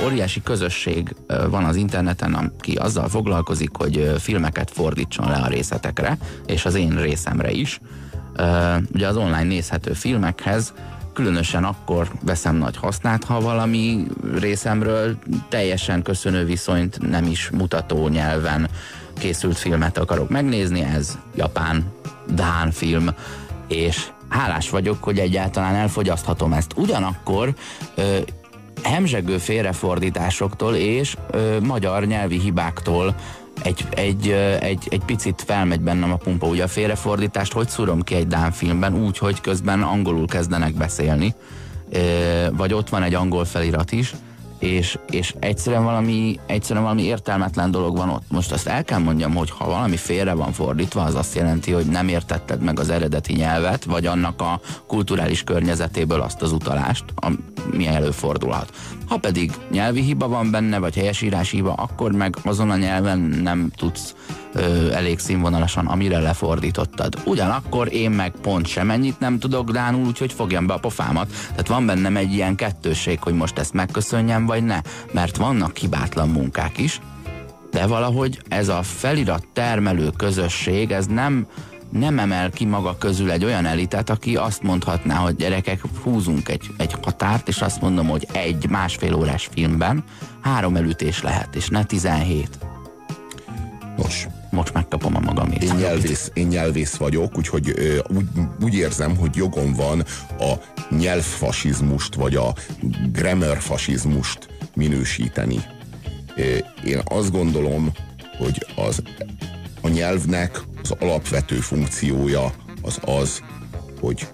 óriási közösség van az interneten, aki azzal foglalkozik, hogy filmeket fordítson le a részletekre, és az én részemre is. Ugye az online nézhető filmekhez különösen akkor veszem nagy hasznát, ha valami részemről teljesen köszönő viszonyt nem is mutató nyelven készült filmet akarok megnézni, ez japán, dán film, és hálás vagyok, hogy egyáltalán elfogyaszthatom ezt. Ugyanakkor hemzsegő félrefordításoktól és magyar nyelvi hibáktól egy picit felmegy bennem a pumpa. Ugye a félrefordítást hogy szúrom ki egy dán filmben úgy, hogy közben angolul kezdenek beszélni, vagy ott van egy angol felirat is, és egyszerűen valami értelmetlen dolog van ott. Most azt el kell mondjam, hogy ha valami félre van fordítva, az azt jelenti, hogy nem értetted meg az eredeti nyelvet, vagy annak a kulturális környezetéből azt az utalást, ami előfordulhat. Ha pedig nyelvi hiba van benne, vagy helyesírási hiba, akkor meg azon a nyelven nem tudsz elég színvonalasan, amire lefordítottad. Ugyanakkor én meg pont semennyit nem tudok dánul, úgyhogy fogjam be a pofámat. Tehát van bennem egy ilyen kettősség, hogy most ezt megköszönjem, vagy ne. Mert vannak hibátlan munkák is, de valahogy ez a felirat termelő közösség, ez nem emel ki maga közül egy olyan elitet, aki azt mondhatná, hogy gyerekek, húzunk egy határt, és azt mondom, hogy egy másfél órás filmben 3 elütés lehet, és ne 17. Nos. Most megkapom a magamét. Én nyelvész vagyok, úgyhogy úgy érzem, hogy jogom van a nyelvfasizmust, vagy a grammarfasizmust minősíteni. Én azt gondolom, hogy a nyelvnek az alapvető funkciója az, hogy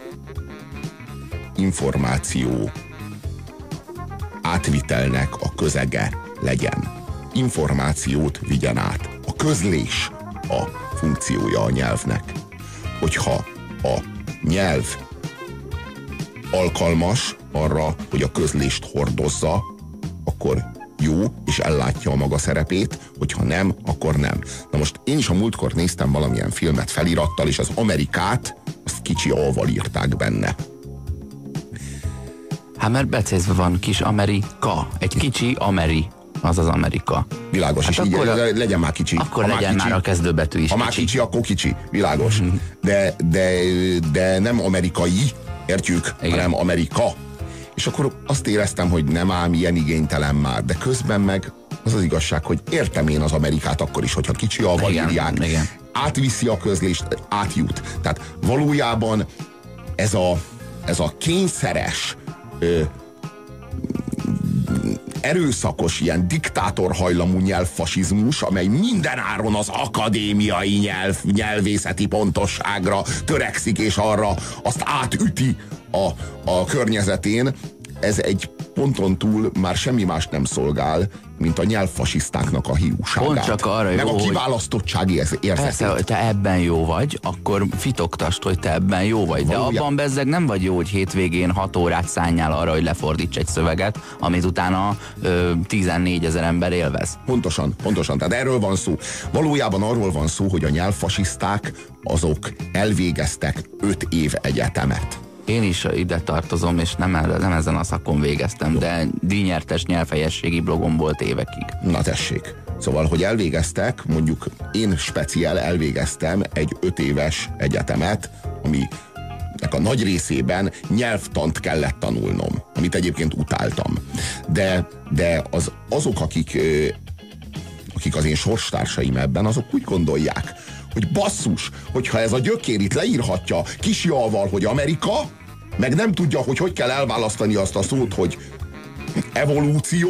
információ átvitelnek a közege legyen. Információt vigyen át. A közlés a funkciója a nyelvnek. Hogyha a nyelv alkalmas arra, hogy a közlést hordozza, akkor jó, és ellátja a maga szerepét, hogyha nem, akkor nem. Na most én is a múltkor néztem valamilyen filmet felirattal, és az Amerikát, azt kicsi A-val írták benne. Hát mert becézve van kis Amerika, egy kicsi Ameri. Az az Amerika. Világos, hát és akkor így legyen már kicsi. Akkor legyen már a kezdőbetű is. Ha már kicsi, akkor kicsi. Világos. De nem amerikai, értjük, igen, hanem Amerika. És akkor azt éreztem, hogy nem ám ilyen igénytelen már, de közben meg az az igazság, hogy értem én az Amerikát akkor is, hogyha kicsi A-val írják. Igen. Átviszi a közlést, átjut. Tehát valójában ez a kényszeres erőszakos, ilyen diktátorhajlamú nyelvfasizmus, amely mindenáron az akadémiai nyelvészeti pontosságra törekszik, és arra azt átüti a környezetén, ez egy ponton túl már semmi más nem szolgál, mint a nyelvfasisztáknak a hiúságát. Pont csak arra jó, meg a kiválasztottsági érzetét. Persze, hogy te ebben jó vagy, akkor fitoktasd, hogy te ebben jó vagy. De abban bezzeg nem vagy jó, hogy hétvégén 6 órát szánjál arra, hogy lefordíts egy szöveget, amit utána 14 000 ember élvez. Pontosan. Tehát erről van szó. Valójában arról van szó, hogy a nyelvfasiszták azok elvégeztek 5 év egyetemet. Én is ide tartozom, és nem ezen a szakon végeztem, de díjnyertes nyelvhelyességi blogom volt évekig. Na tessék. Szóval, hogy elvégeztek, mondjuk én speciál elvégeztem egy 5 éves egyetemet, aminek a nagy részében nyelvtant kellett tanulnom, amit egyébként utáltam. De azok, akik az én sorstársaim ebben, azok úgy gondolják, hogy basszus, hogyha ez a gyökér itt leírhatja kis J-val, hogy Amerika, meg nem tudja, hogy kell elválasztani azt a szót, hogy evolúció,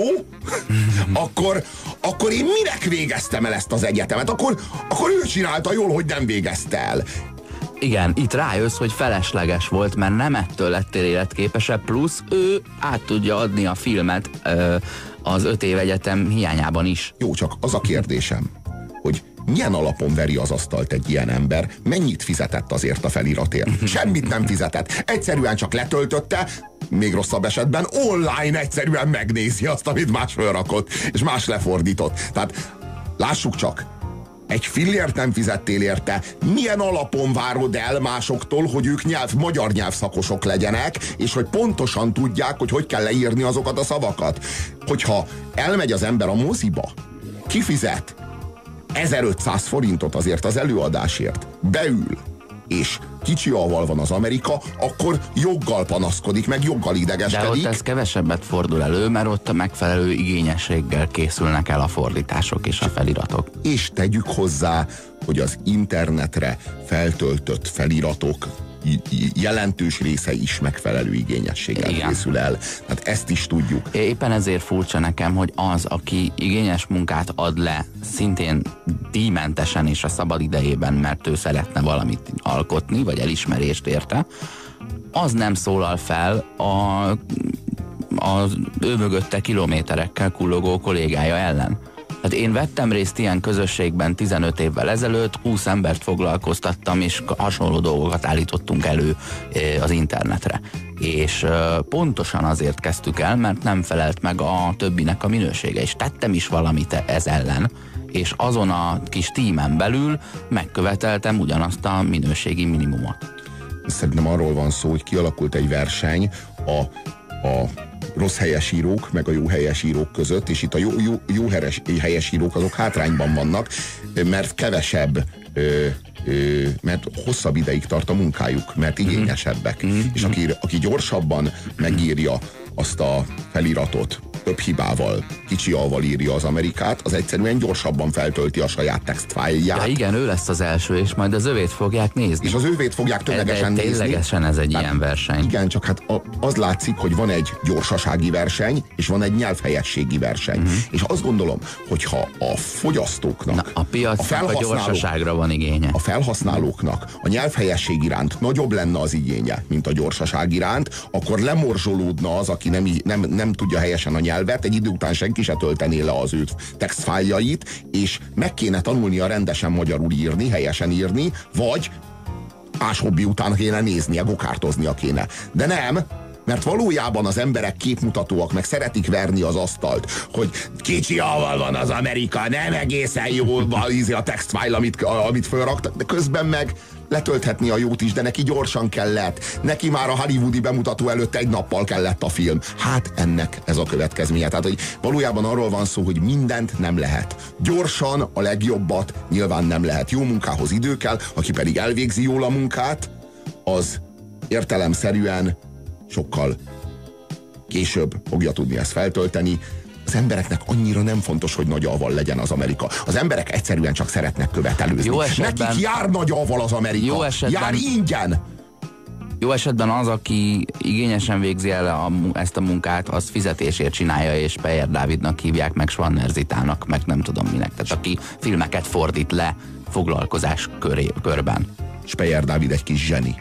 akkor én minek végeztem el ezt az egyetemet? Akkor ő csinálta jól, hogy nem végezte el. Igen, itt rájössz, hogy felesleges volt, mert nem ettől lettél életképesebb, plusz ő át tudja adni a filmet az 5 év egyetem hiányában is. Jó, csak az a kérdésem, hogy milyen alapon veri az asztalt egy ilyen ember, mennyit fizetett azért a feliratért? Semmit nem fizetett. Egyszerűen csak letöltötte, még rosszabb esetben online egyszerűen megnézi azt, amit más felrakott, és más lefordított. Tehát lássuk csak, egy fillért nem fizettél érte. Milyen alapon várod el másoktól, hogy ők magyar nyelvszakosok legyenek, és hogy pontosan tudják, hogy kell leírni azokat a szavakat? Hogyha elmegy az ember a moziba, kifizet 1500 forintot azért az előadásért, beül, és kicsi A-val van az Amerika, akkor joggal panaszkodik, meg joggal idegeskedik. De ott ez kevesebbet fordul elő, mert ott a megfelelő igényességgel készülnek el a fordítások és a feliratok. És tegyük hozzá, hogy az internetre feltöltött feliratok jelentős része is megfelelő igényességgel készül el. Tehát ezt is tudjuk. Éppen ezért furcsa nekem, hogy az, aki igényes munkát ad le, szintén díjmentesen és a szabad idejében, mert ő szeretne valamit alkotni, vagy elismerést érte, az nem szólal fel az ő mögötte kilométerekkel kullogó kollégája ellen. Hát én vettem részt ilyen közösségben 15 évvel ezelőtt, 20 embert foglalkoztattam, és hasonló dolgokat állítottunk elő az internetre. És pontosan azért kezdtük el, mert nem felelt meg a többinek a minősége, és tettem is valamit ez ellen, és azon a kis tímen belül megköveteltem ugyanazt a minőségi minimumot. Szerintem arról van szó, hogy kialakult egy verseny a rossz helyesírók, meg a jó helyesírók között, és itt a jó helyesírók azok hátrányban vannak, mert kevesebb, mert hosszabb ideig tart a munkájuk, mert igényesebbek. És aki gyorsabban megírja azt a feliratot, több hibával, kicsi A-val írja az Amerikát, az egyszerűen gyorsabban feltölti a saját textfájlját. Ja igen, ő lesz az első, és majd az övét fogják nézni. És az övét fogják tömegesen nézni. Ténylegesen ez egy ilyen verseny. Igen, csak hát az látszik, hogy van egy gyorsasági verseny, és van egy nyelvhelyességi verseny. És azt gondolom, hogyha a fogyasztóknak, a piacnak a gyorsaságra van igénye. A felhasználóknak a nyelvhelyesség iránt nagyobb lenne az igénye, mint a gyorsaság iránt, akkor lemorzsolódna az, aki nem tudja helyesen a nyelvet, egy idő után senki se töltené le az ő textfájljait, és meg kéne tanulnia rendesen magyarul írni, helyesen írni, vagy más hobbi után kéne néznie, gokártoznia kéne. De nem, mert valójában az emberek képmutatóak, meg szeretik verni az asztalt, hogy kicsi A-val van az Amerika, nem egészen jó a textfile, amit fölraktak, de közben meg letölthetni a jót is, de neki gyorsan kellett. Neki már a hollywoodi bemutató előtt egy nappal kellett a film. Hát ennek ez a következménye. Tehát, hogy valójában arról van szó, hogy mindent nem lehet. Gyorsan a legjobbat nyilván nem lehet. Jó munkához idő kell, aki pedig elvégzi jól a munkát, az értelemszerűen sokkal később fogja tudni ezt feltölteni. Az embereknek annyira nem fontos, hogy nagy A-val legyen az Amerika. Az emberek egyszerűen csak szeretnek követelőzni. Jó esetben, nekik jár nagy A-val az Amerika. Jó esetben, jár ingyen. Jó esetben az, aki igényesen végzi el ezt a munkát, az fizetésért csinálja, és Speyer Dávidnak hívják, meg Schwanner Zitának, meg nem tudom minek. Tehát aki filmeket fordít le foglalkozás körben. Speyer Dávid egy kis zseni.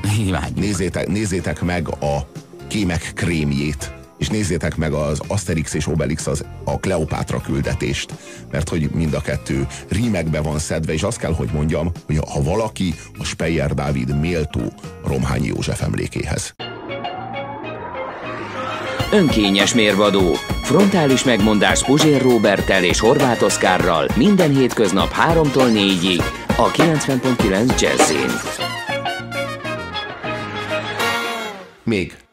Nézzétek meg a Kémek krémjét, és nézzétek meg az Asterix és Obelix, a Kleopátra küldetést, mert hogy mind a kettő rímekbe van szedve, és azt kell, hogy mondjam, hogy ha valaki, a Speyer Dávid méltó Romhányi József emlékéhez. Önkényes mérvadó. Frontális megmondás Puzsér Róberttel és Horváth Oszkárral minden hétköznap 3-tól 4-ig a 90.9 Jazzin. Még